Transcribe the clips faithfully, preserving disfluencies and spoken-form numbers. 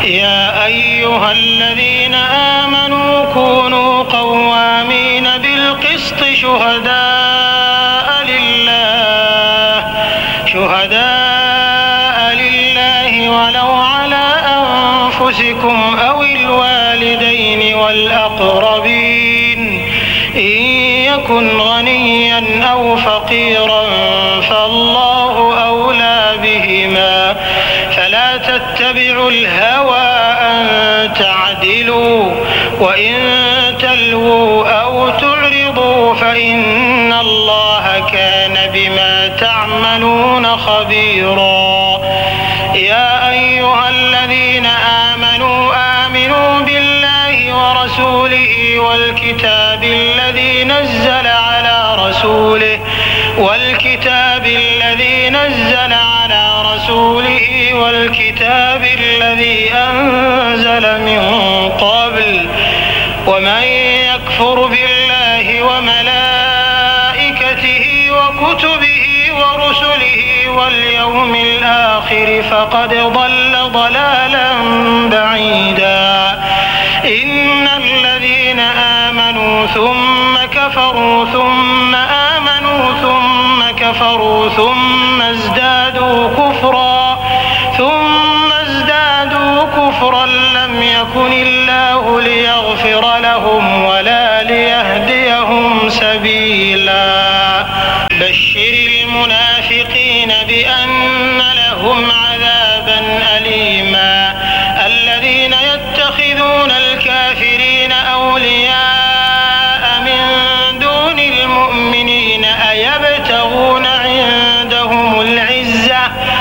يا أيها الذين آمنوا كونوا قوامين بالقسط شهداء لله شهداء لله ولو على أنفسكم أو الوالدين والأقربين إن يكن غنيا أو فقيرا فالله أولى بهما فلا تتبعوا الهوى أن تعدلوا وإن تلووا أو تعرضوا فإن الله كان بما تعملون خبيرا. يا أيها الذين آمنوا آمنوا بالله ورسوله والكتاب الذي نزل على رسوله والكتاب الذي نزل على رسوله والكتاب الذي أنزل من قبل ومن يكفر بالله وملائكته وكتبه ورسله واليوم الآخر فقد ضل ضلالا بعيدا. إن الذين آمنوا ثم كفروا ثم آمنوا ثم كفروا ثم ازدادوا كفرا ثم ازدادوا كفرا لم يكن الله ليغفر لهم ولا ليهديهم سبيلا. بشر المنافقين بأن لهم عذابا أليما. الذين يتخذون الكافرين أولياء من دون المؤمنين أيبتغون عندهم العزة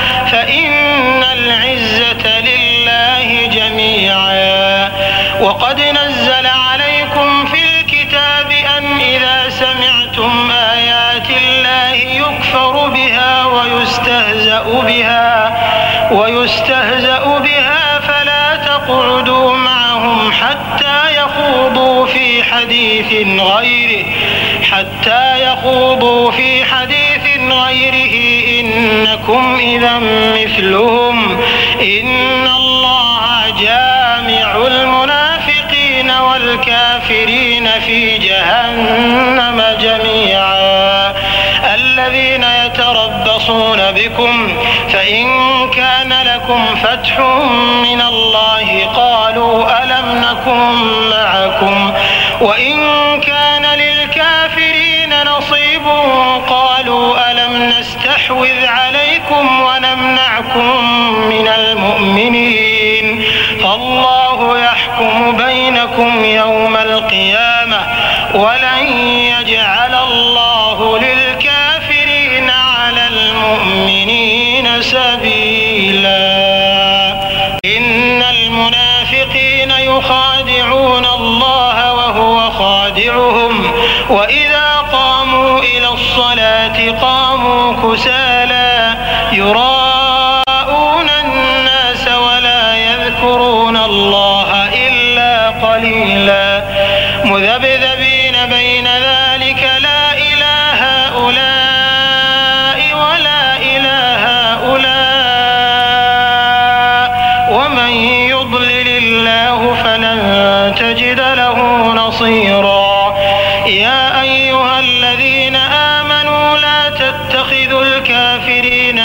فإن العزة لله جميعا. وقد نزل عليكم في الكتاب أن إذا سمعتم آيات الله يكفر بها ويستهزأ بها ويستهزأ بها فلا تقعدوا معهم حتى يخوضوا في حديث غيره حتى يخوضوا في حديث غيره إنكم إذا مثلهم إن الله جامع المنافقين والكافرين في جهنم جميعا. الذين يتربصون بكم فإن كان لكم فتح من الله قالوا ألم نكن معكم وإن كان للكافرين نصيب قالوا ألم نستحوذ عليكم ونمنعكم من المؤمنين فالله يحكم بينكم يوم القيامة ولن يجعل الله للكافرين على المؤمنين سبيلا. إن المنافقين يخادعون الله وهو خادعهم وإذا قاموا إلى الصلاة قاموا كسالى يراءون الناس ولا يذكرون الله إلا قليلا مذبذبين بين ذلك لا إله هؤلاء ولا إله هؤلاء ومن يضلل الله فلن تجد له نصيرا. يا أيها الذين آمنوا لا تتخذوا الكافرين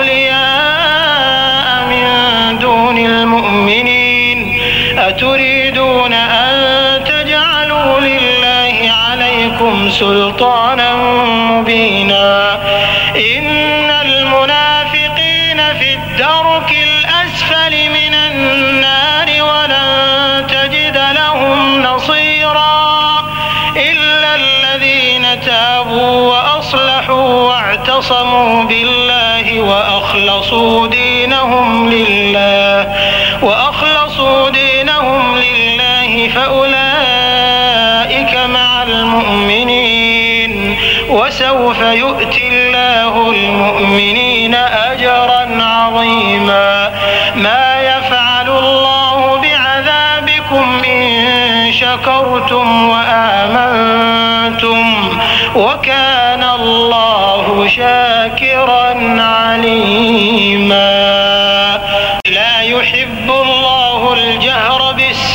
أولياء من دون المؤمنين أتريدون أن تجعلوا لله عليكم سلطانا مبينا. إن المنافقين في الدرك الأسفل من النار ولن تجد لهم نصيرا إلا الذين تابوا وأصلحوا واعتصموا بالله وأخلصوا دينهم لله وأخلصوا دينهم لله فأولئك مع المؤمنين وسوف يؤتي الله المؤمنين أجرا عظيما. ما يفعل الله بعذابكم إن شكرتم وآمنتم وكان الله شاكرا عليما. لا يحب الله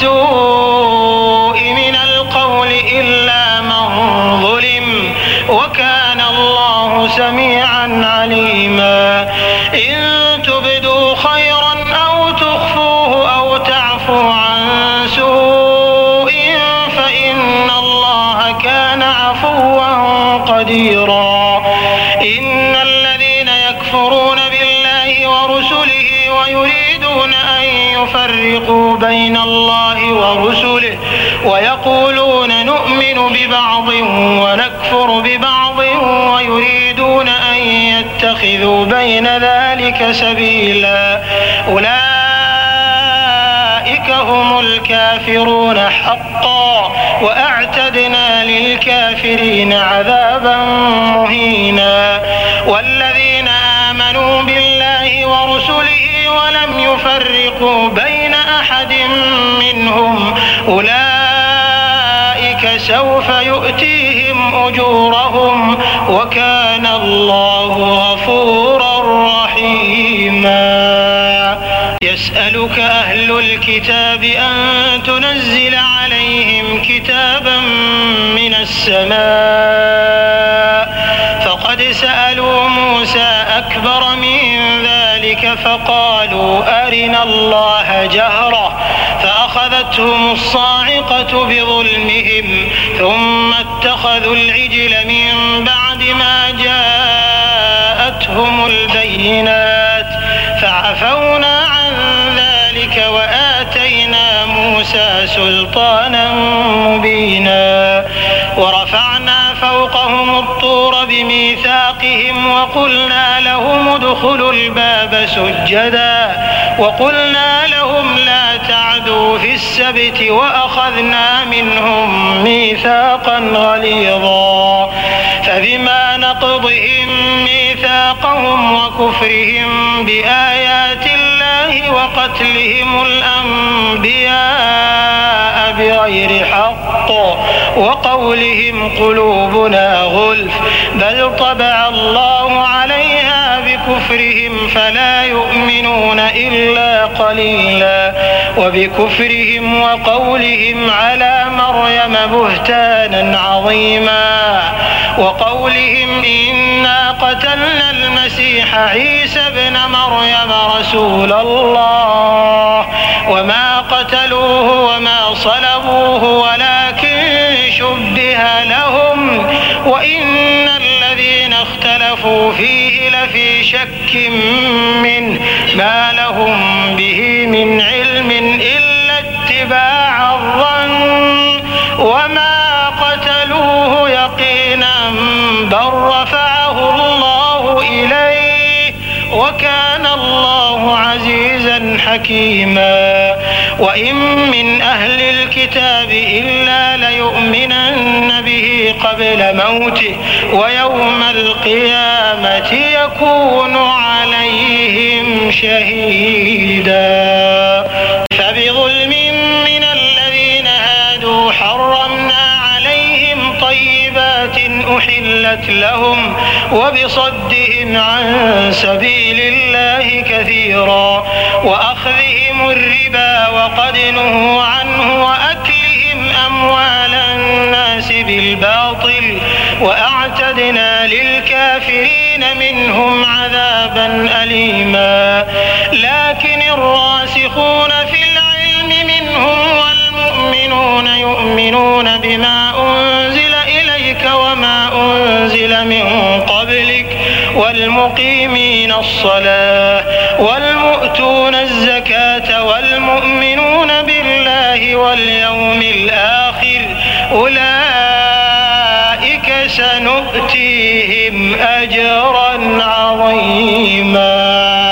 بالسوء من القول إلا من ظلم وكان الله سميعا عليما. إن تبدوا خيرا أو تخفوه أو تعفو عن سوء فإن الله كان عفوا قديرا. إن الذين يكفرون بالله ورسله ويريدون أن يفرقوا بين الله ورسله ويقولون نؤمن ببعض ونكفر ببعض ويريدون أن يتخذوا بين ذلك سبيلا أولئك هم الكافرون حقا وأعتدنا للكافرين عذابا مهينا. والذين آمنوا بالله ورسله ولم يفرقوا بين أحد منهم أولئك سوف يؤتيهم أجورهم وكان الله غفورا رحيما. يسألك أهل الكتاب أن تنزل عليهم كتابا من السماء فقد سألوا موسى أكبر من ذلك فقالوا أرنا الله جهرة فأخذتهم الصاعقة بظلمهم ثم اتخذوا العجل من بعد ما جاءتهم البينات فعفونا عن ذلك وآتينا موسى سلطانا مبينا. ورفعنا فوقهم الطور بميثاقهم وقلنا لهم ادخلوا الباب سجدا وقلنا لهم لا تعدوا في السبت وأخذنا منهم ميثاقا غليظا. فبما نقضهم ميثاقهم وكفرهم بآيات الله وقتلهم الأنبياء بغير حق وقولهم قلوبنا غلف بل طبع الله عليها بكفرهم فلا يؤمنون إلا قليلا. وبكفرهم وقولهم على مريم بهتانا عظيما وقولهم إنا قتلنا المسيح عيسى ابن مريم رسول الله وما قتلوه وما صلبوه ولكن شبه لهم وإن الذين اختلفوا فيه لفي شك منه ما لهم به من علم إلا اتباع الظن وما قتلوه يقينا بل رفعه الله إليه وكان الله عزيزا حكيما. وإن من أهل الكتاب إلا ليؤمنن به قبل موته ويوم القيامة يكون عليهم شهيدا. فبظلم من الذين هادوا حرمنا عليهم طيبات أحلت لهم وبصدهم عن سبيل الله كثيرا وأخذهم الربا وقد نهوا عنه وأكلهم أموال الناس بالباطل وأعتدنا للكافرين منهم عذابا أليما. لكن الراسخون في العلم منهم والمؤمنون يؤمنون بما أنزل إليك وما أنزل من قبلك والمقيمين الصلاة والمؤتون الزكاة والمؤمنون بالله واليوم الآخر أولئك سنؤتيهم أجرا عظيما.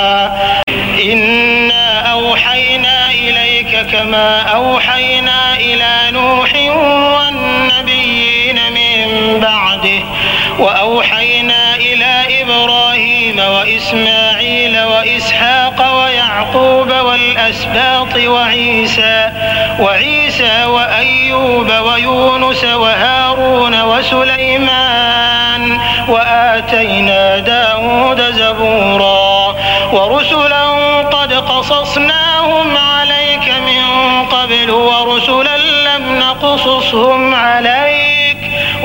إنا أوحينا إليك كما أوحينا إلى نوح والنبيين من بعده وأوحينا إلى إبراهيم وإسماعيل وإسحاق ويعقوب والأسباط وعيسى وعيسى وأيوب ويونس وهارون وسليمان وآتينا داود زبورا ورسلا قد قصصناهم عليك من قبل ورسلا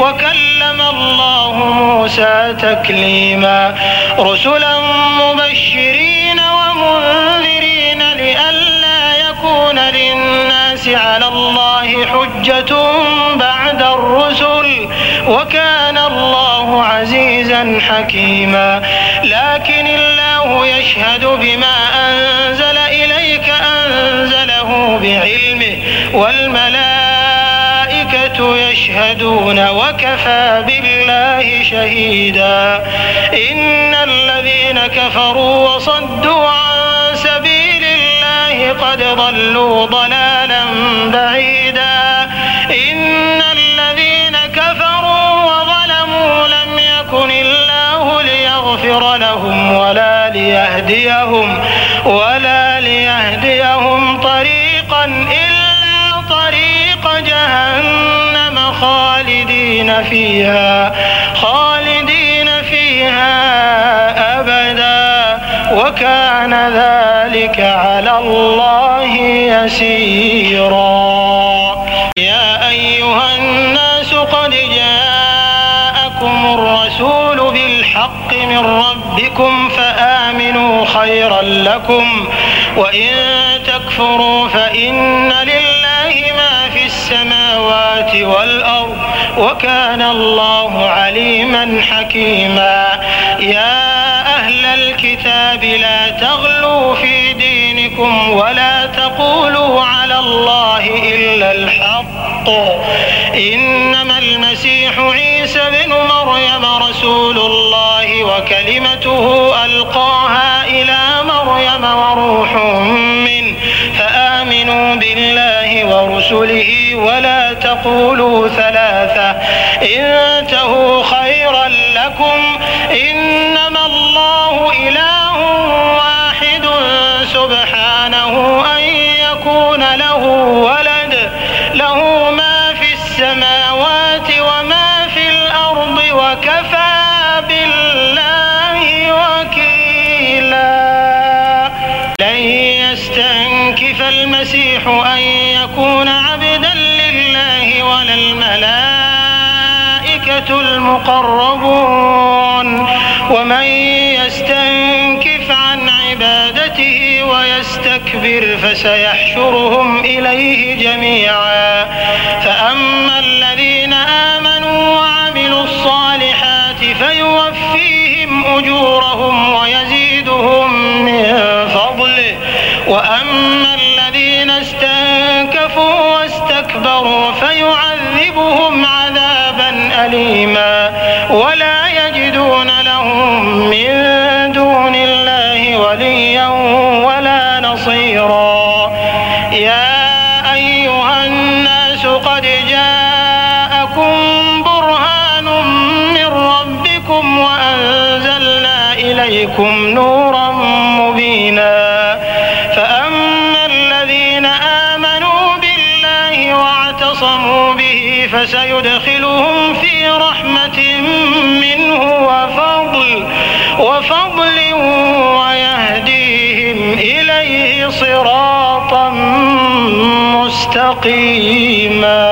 وكلم الله موسى تكليما رسلا مبشرين ومنذرين لئلا يكون للناس على الله حجة بعد الرسل وكان الله عزيزا حكيما لكن الله يشهد بما أنزل إليك أنزله بعلمه والملائكة يشهدون وكفى بالله شهيدا إن الذين كفروا وصدوا عن سبيل الله قد ضلوا ضلالا بعيدا إن الذين كفروا وظلموا لم يكن الله ليغفر لهم ولا ليهديهم ولا ليهديهم طريقا إلا طريق جهنم خالدين فيها خالدين فيها أبدا وكان ذلك على الله يسيرا يا أيها الناس قد جاءكم الرسول بالحق من ربكم فآمنوا خيرا لكم وإن تكفروا فإن لله ما في السماوات والأرض وكان الله عليما حكيما يا أهل الكتاب لا تغلوا في دينكم ولا تقولوا على الله إلا الحق إنما المسيح عيسى بن مريم رسول الله وكلمته ألقاها إلى مريم وروح منه فآمنوا بالله ورسله ولا تقولوا ثلاثة انتهوا خيرا لكم إنما الله إله واحد سبحانه أن يكون له ولد له ما في السماوات وما في الأرض وكفى بالله وكيلا لن يستنكف المسيح أن يكون عبدا لله ولا الملائكة المقربون ومن يستنكف عن عبادته ويستكبر فسيحشرهم إليه جميعا فأما الذين آمنوا وعملوا الصالحات فيوفيهم أجورهم ويزيدهم من فضله وأما الذين استنكفوا واستكبروا فيعذبهم عذابا أليما ولا يجدون لهم من دون الله وليا ولا نصيرا يا أيها الناس قد جاءكم برهان من ربكم وأنزلنا إليكم نورا مبينا فأما الذين آمنوا بالله واعتصموا به فسيدخلهم في رحمة منه وفضل وفضل ويهديهم إليه صراطا مستقيما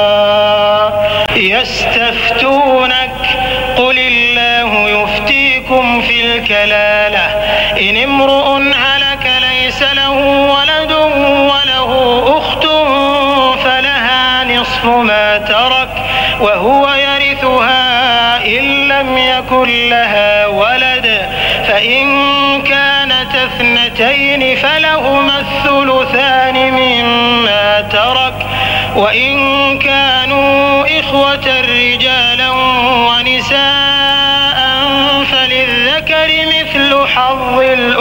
يستفتونك قل الله يفتيكم في الكلالة إن امرؤ هلك ليس له ولد وله أخت فلها نصف ما ترك وهو يرثها إن لم يكن لها ولد فإن كانت اثنتين فلهما الثلثان مما ترك وإن كانوا إخوة رجالا ونساء فللذكر مثل حظ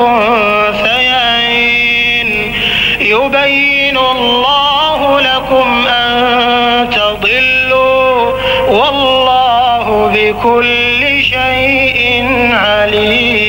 الأنثيين يبين الله لكم أن تضلوا والله بكل شيء عليم.